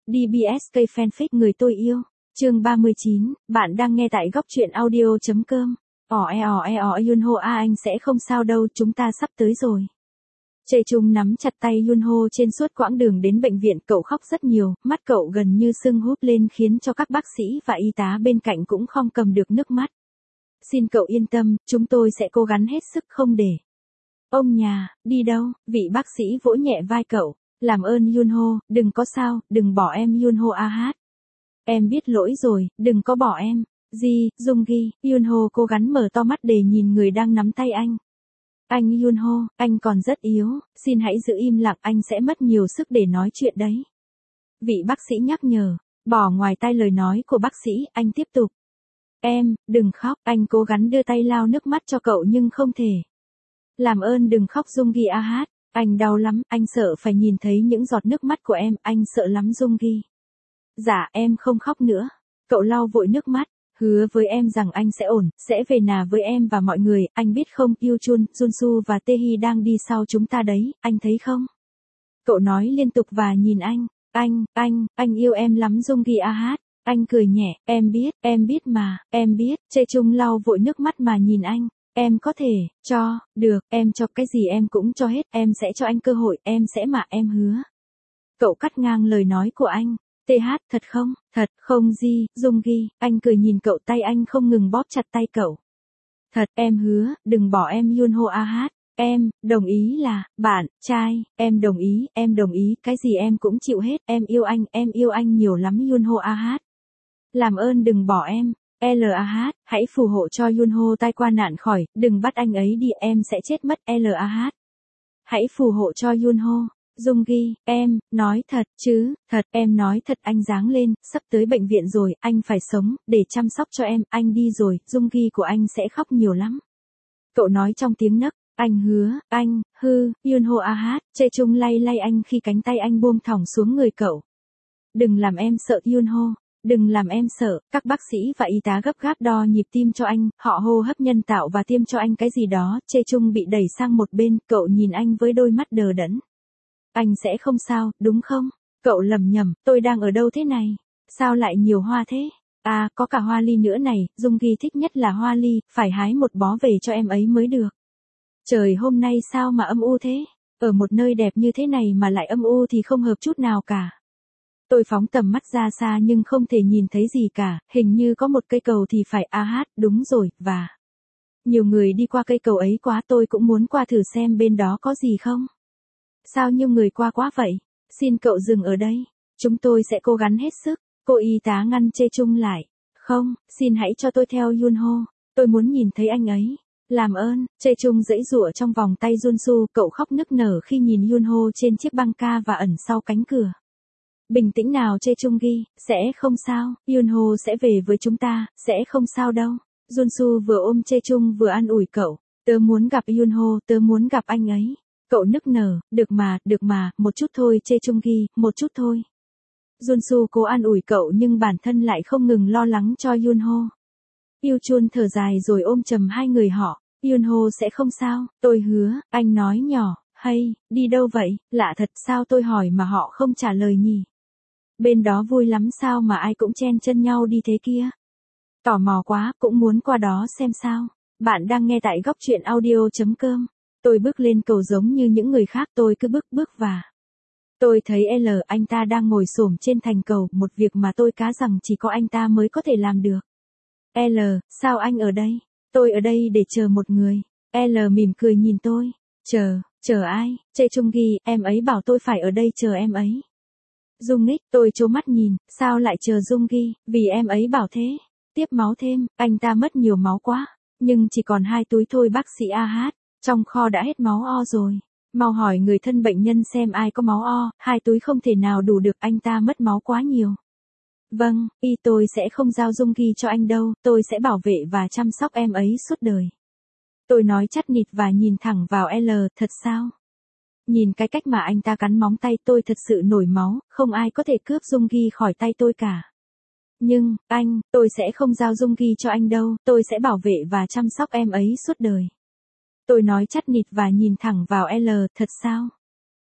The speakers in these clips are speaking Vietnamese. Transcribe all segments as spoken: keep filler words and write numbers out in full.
đê bê ét ca Fanfic người tôi yêu. Chương ba mươi chín, bạn đang nghe tại góc truyện audio chấm com. Ỏ e ỏ e ỏ Yunho a anh sẽ không sao đâu, chúng ta sắp tới rồi. Jae Chung nắm chặt tay Yunho trên suốt quãng đường đến bệnh viện, cậu khóc rất nhiều, mắt cậu gần như sưng húp lên khiến cho các bác sĩ và y tá bên cạnh cũng không cầm được nước mắt. Xin cậu yên tâm, chúng tôi sẽ cố gắng hết sức không để. Ông nhà, đi đâu? Vị bác sĩ vỗ nhẹ vai cậu. Làm ơn Yunho, đừng có sao, đừng bỏ em Yunho a hát. Em biết lỗi rồi, đừng có bỏ em. Ji, Junggi, Yunho cố gắng mở to mắt để nhìn người đang nắm tay anh. Anh Yunho, anh còn rất yếu, xin hãy giữ im lặng, anh sẽ mất nhiều sức để nói chuyện đấy. Vị bác sĩ nhắc nhở, bỏ ngoài tai lời nói của bác sĩ, anh tiếp tục. Em, đừng khóc, anh cố gắng đưa tay lau nước mắt cho cậu nhưng không thể. Làm ơn đừng khóc Junggi a hát, anh đau lắm, anh sợ phải nhìn thấy những giọt nước mắt của em, anh sợ lắm Junggi. Dạ, em không khóc nữa. Cậu lau vội nước mắt, hứa với em rằng anh sẽ ổn, sẽ về nhà với em và mọi người, anh biết không, Yuchun, Junsu và Taehi đang đi sau chúng ta đấy, anh thấy không? Cậu nói liên tục và nhìn anh, anh, anh, anh yêu em lắm Junggi a hát. Anh cười nhẹ, em biết, em biết mà, em biết. Jae Chung lau vội nước mắt mà nhìn anh. Em có thể, cho, được, em cho cái gì em cũng cho hết, em sẽ cho anh cơ hội, em sẽ mà, em hứa. Cậu cắt ngang lời nói của anh. tê hát, thật không, thật, không Ji, Junggi, anh cười nhìn cậu, tay anh không ngừng bóp chặt tay cậu. Thật, em hứa, đừng bỏ em Yunho a hát. Em, đồng ý là, bạn, trai, em đồng ý, em đồng ý, cái gì em cũng chịu hết, em yêu anh, em yêu anh nhiều lắm Yunho a hát. Làm ơn đừng bỏ em, lờ a hát, hãy phù hộ cho Yunho tai qua nạn khỏi, đừng bắt anh ấy đi, em sẽ chết mất lờ a hát. Hãy phù hộ cho Yunho. Junggi, em, nói thật chứ, thật, em nói thật, anh giáng lên, sắp tới bệnh viện rồi, anh phải sống, để chăm sóc cho em, anh đi rồi, Junggi của anh sẽ khóc nhiều lắm. Cậu nói trong tiếng nấc, anh hứa, anh, hư, Yunho a hát, Jae Chung lay lay anh khi cánh tay anh buông thõng xuống người cậu. Đừng làm em sợ Yunho. Đừng làm em sợ, các bác sĩ và y tá gấp gáp đo nhịp tim cho anh, họ hô hấp nhân tạo và tiêm cho anh cái gì đó, Jae Chung bị đẩy sang một bên, cậu nhìn anh với đôi mắt đờ đẫn. Anh sẽ không sao, đúng không? Cậu lẩm nhẩm, tôi đang ở đâu thế này? Sao lại nhiều hoa thế? À, có cả hoa ly nữa này, Junggi thích nhất là hoa ly, phải hái một bó về cho em ấy mới được. Trời hôm nay sao mà âm u thế? Ở một nơi đẹp như thế này mà lại âm u thì không hợp chút nào cả. Tôi phóng tầm mắt ra xa nhưng không thể nhìn thấy gì cả, hình như có một cây cầu thì phải, a hát, đúng rồi, và nhiều người đi qua cây cầu ấy quá, tôi cũng muốn qua thử xem bên đó có gì không. Sao nhiều người qua quá vậy? Xin cậu dừng ở đây, chúng tôi sẽ cố gắng hết sức. Cô y tá ngăn Jae Chung lại. Không, xin hãy cho tôi theo Yunho, tôi muốn nhìn thấy anh ấy. Làm ơn, Jae Chung giãy giụa trong vòng tay Junsu, cậu khóc nức nở khi nhìn Yunho trên chiếc băng ca và ẩn sau cánh cửa. Bình tĩnh nào Jae Chung-gi, sẽ không sao, Yunho sẽ về với chúng ta, sẽ không sao đâu. Junsu vừa ôm Jae Chung vừa an ủi cậu, tớ muốn gặp Yunho, tớ muốn gặp anh ấy. Cậu nức nở, được mà, được mà, một chút thôi Jae Chung-gi, một chút thôi. Junsu cố an ủi cậu nhưng bản thân lại không ngừng lo lắng cho Yunho. Yuchun thở dài rồi ôm chầm hai người họ, Yunho sẽ không sao, tôi hứa, anh nói nhỏ, hay, đi đâu vậy, lạ thật sao tôi hỏi mà họ không trả lời nhỉ. Bên đó vui lắm sao mà ai cũng chen chân nhau đi thế kia. Tò mò quá, cũng muốn qua đó xem sao. Bạn đang nghe tại góc truyện audio chấm com. Tôi bước lên cầu giống như những người khác, tôi cứ bước bước và tôi thấy L, anh ta đang ngồi xổm trên thành cầu, một việc mà tôi cá rằng chỉ có anh ta mới có thể làm được. L, sao anh ở đây? Tôi ở đây để chờ một người. L mỉm cười nhìn tôi. Chờ, chờ ai? Jae Chung-gi, em ấy bảo tôi phải ở đây chờ em ấy. Junggi, tôi trố mắt nhìn, sao lại chờ Junggi, vì em ấy bảo thế. Tiếp máu thêm, anh ta mất nhiều máu quá, nhưng chỉ còn hai túi thôi bác sĩ a hát, trong kho đã hết máu O rồi. Mau hỏi người thân bệnh nhân xem ai có máu O, hai túi không thể nào đủ được, anh ta mất máu quá nhiều. Vâng, y tôi sẽ không giao Junggi cho anh đâu, tôi sẽ bảo vệ và chăm sóc em ấy suốt đời. Tôi nói chắt nịt và nhìn thẳng vào L, thật sao? Nhìn cái cách mà anh ta cắn móng tay tôi thật sự nổi máu, không ai có thể cướp Junggi khỏi tay tôi cả. Nhưng, anh, tôi sẽ không giao Junggi cho anh đâu, tôi sẽ bảo vệ và chăm sóc em ấy suốt đời. Tôi nói chắt nịt và nhìn thẳng vào L, thật sao?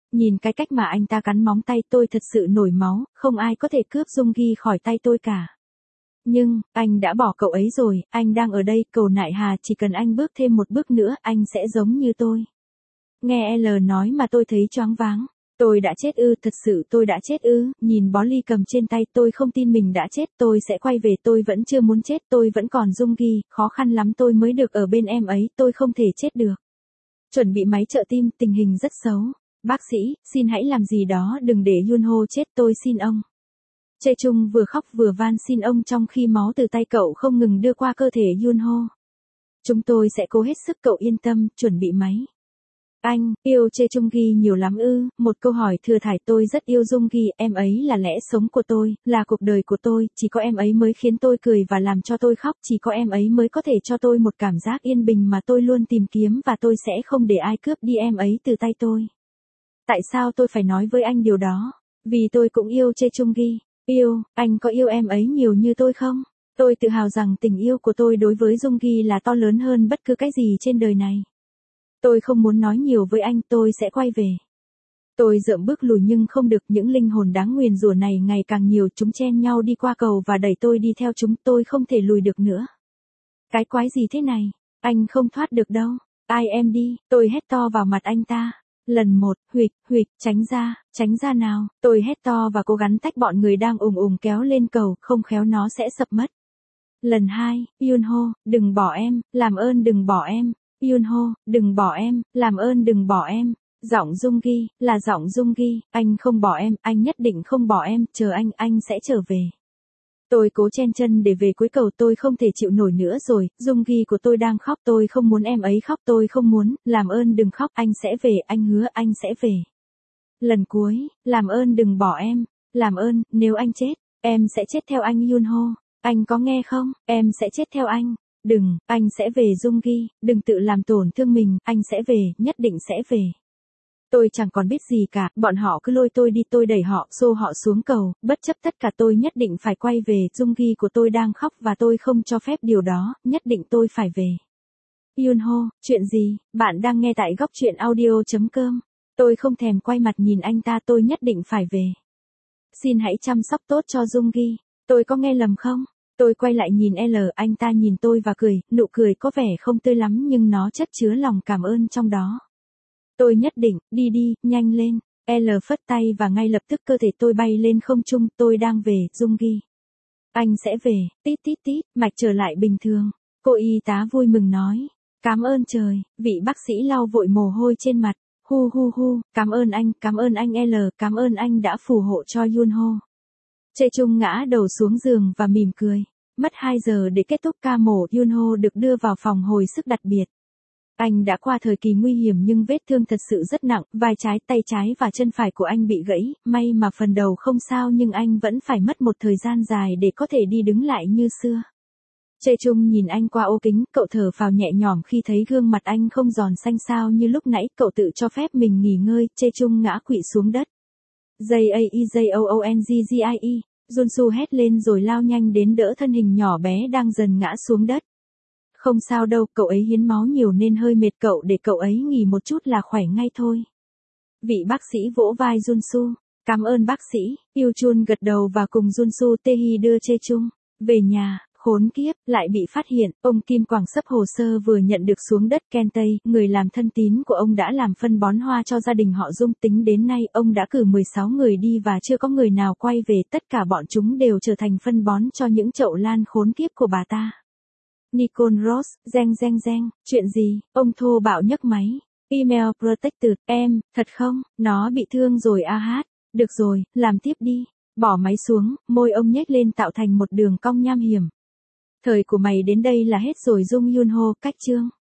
Nhìn cái cách mà anh ta cắn móng tay tôi thật sự nổi máu, không ai có thể cướp Dung Ghi khỏi tay tôi cả. Nhưng, anh đã bỏ cậu ấy rồi, anh đang ở đây, cầu nại hà, chỉ cần anh bước thêm một bước nữa, anh sẽ giống như tôi. Nghe L nói mà tôi thấy choáng váng. Tôi đã chết ư, thật sự tôi đã chết ư, nhìn bó ly cầm trên tay tôi không tin mình đã chết, tôi sẽ quay về, tôi vẫn chưa muốn chết, tôi vẫn còn Dung Ghi, khó khăn lắm tôi mới được ở bên em ấy, tôi không thể chết được. Chuẩn bị máy trợ tim, tình hình rất xấu. Bác sĩ, xin hãy làm gì đó đừng để Yunho chết, tôi xin ông. Chae Chung vừa khóc vừa van xin ông trong khi máu từ tay cậu không ngừng đưa qua cơ thể Yunho. Chúng tôi sẽ cố hết sức, cậu yên tâm, chuẩn bị máy. Anh, yêu Chae Chung Gi nhiều lắm ư, một câu hỏi thừa thải, tôi rất yêu Dung Gi, em ấy là lẽ sống của tôi, là cuộc đời của tôi, chỉ có em ấy mới khiến tôi cười và làm cho tôi khóc, chỉ có em ấy mới có thể cho tôi một cảm giác yên bình mà tôi luôn tìm kiếm và tôi sẽ không để ai cướp đi em ấy từ tay tôi. Tại sao tôi phải nói với anh điều đó? Vì tôi cũng yêu Chae Chung Gi. Yêu, anh có yêu em ấy nhiều như tôi không? Tôi tự hào rằng tình yêu của tôi đối với Dung Gi là to lớn hơn bất cứ cái gì trên đời này. Tôi không muốn nói nhiều với anh, tôi sẽ quay về. Tôi dợm bước lùi nhưng không được, những linh hồn đáng nguyền rủa này ngày càng nhiều, chúng chen nhau đi qua cầu và đẩy tôi đi theo chúng, tôi không thể lùi được nữa. Cái quái gì thế này? Anh không thoát được đâu. Ai em đi, tôi hét to vào mặt anh ta. Lần một, huỵch, huỵch, tránh ra, tránh ra nào, tôi hét to và cố gắng tách bọn người đang ùng ùng kéo lên cầu, không khéo nó sẽ sập mất. Lần hai, Yunho, đừng bỏ em, làm ơn đừng bỏ em. Yunho, đừng bỏ em, làm ơn đừng bỏ em. Giọng Dung Gi, là giọng Dung Gi, anh không bỏ em, anh nhất định không bỏ em, chờ anh, anh sẽ trở về. Tôi cố chen chân để về cuối cầu, tôi không thể chịu nổi nữa rồi, Dung Gi của tôi đang khóc, tôi không muốn em ấy khóc, tôi không muốn, làm ơn đừng khóc, anh sẽ về, anh hứa anh sẽ về. Lần cuối, làm ơn đừng bỏ em, làm ơn, nếu anh chết, em sẽ chết theo anh Yunho, anh có nghe không, em sẽ chết theo anh. Đừng, anh sẽ về Dung Gi, đừng tự làm tổn thương mình, anh sẽ về, nhất định sẽ về. Tôi chẳng còn biết gì cả, bọn họ cứ lôi tôi đi, tôi đẩy họ, xô họ xuống cầu, bất chấp tất cả tôi nhất định phải quay về, Dung Gi của tôi đang khóc và tôi không cho phép điều đó, nhất định tôi phải về. Yunho, chuyện gì, bạn đang nghe tại góc truyện audio chấm com. Tôi không thèm quay mặt nhìn anh ta, tôi nhất định phải về. Xin hãy chăm sóc tốt cho Dung Gi, tôi có nghe lầm không? Tôi quay lại nhìn L, anh ta nhìn tôi và cười, nụ cười có vẻ không tươi lắm nhưng nó chất chứa lòng cảm ơn trong đó. Tôi nhất định, đi đi, nhanh lên. L phất tay và ngay lập tức cơ thể tôi bay lên không trung, tôi đang về, Dung Gi. Anh sẽ về, tít tít tít, mạch trở lại bình thường. Cô y tá vui mừng nói. Cảm ơn trời, vị bác sĩ lau vội mồ hôi trên mặt. Hu hu hu, cảm ơn anh, cảm ơn anh L, cảm ơn anh đã phù hộ cho Yunho. Chae Chung ngã đầu xuống giường và mỉm cười. Mất hai giờ để kết thúc ca mổ, Yunho được đưa vào phòng hồi sức đặc biệt. Anh đã qua thời kỳ nguy hiểm nhưng vết thương thật sự rất nặng, vai trái, tay trái và chân phải của anh bị gãy, may mà phần đầu không sao nhưng anh vẫn phải mất một thời gian dài để có thể đi đứng lại như xưa. Chae Chung nhìn anh qua ô kính, cậu thở phào nhẹ nhõm khi thấy gương mặt anh không giòn xanh xao như lúc nãy, cậu tự cho phép mình nghỉ ngơi, Chae Chung ngã quỵ xuống đất. J A E J O O N G G I E, Junsu hét lên rồi lao nhanh đến đỡ thân hình nhỏ bé đang dần ngã xuống đất. Không sao đâu, cậu ấy hiến máu nhiều nên hơi mệt, cậu để cậu ấy nghỉ một chút là khỏe ngay thôi. Vị bác sĩ vỗ vai Junsu. Cảm ơn bác sĩ, Yêu Chun gật đầu và cùng Junsu Tae đưa Chae Chung về nhà. Khốn kiếp, lại bị phát hiện, ông Kim Quảng sấp hồ sơ vừa nhận được xuống đất. Ken Tây, người làm thân tín của ông đã làm phân bón hoa cho gia đình họ Dung, tính đến nay ông đã cử mười sáu người đi và chưa có người nào quay về, tất cả bọn chúng đều trở thành phân bón cho những chậu lan khốn kiếp của bà ta. Nicole Ross, reng reng reng, chuyện gì, ông thô bạo nhấc máy. Email protected, em, thật không, nó bị thương rồi a hát, được rồi, làm tiếp đi. Bỏ máy xuống, môi ông nhếch lên tạo thành một đường cong nham hiểm. Thời của mày đến đây là hết rồi Dung Yunho, cách chương.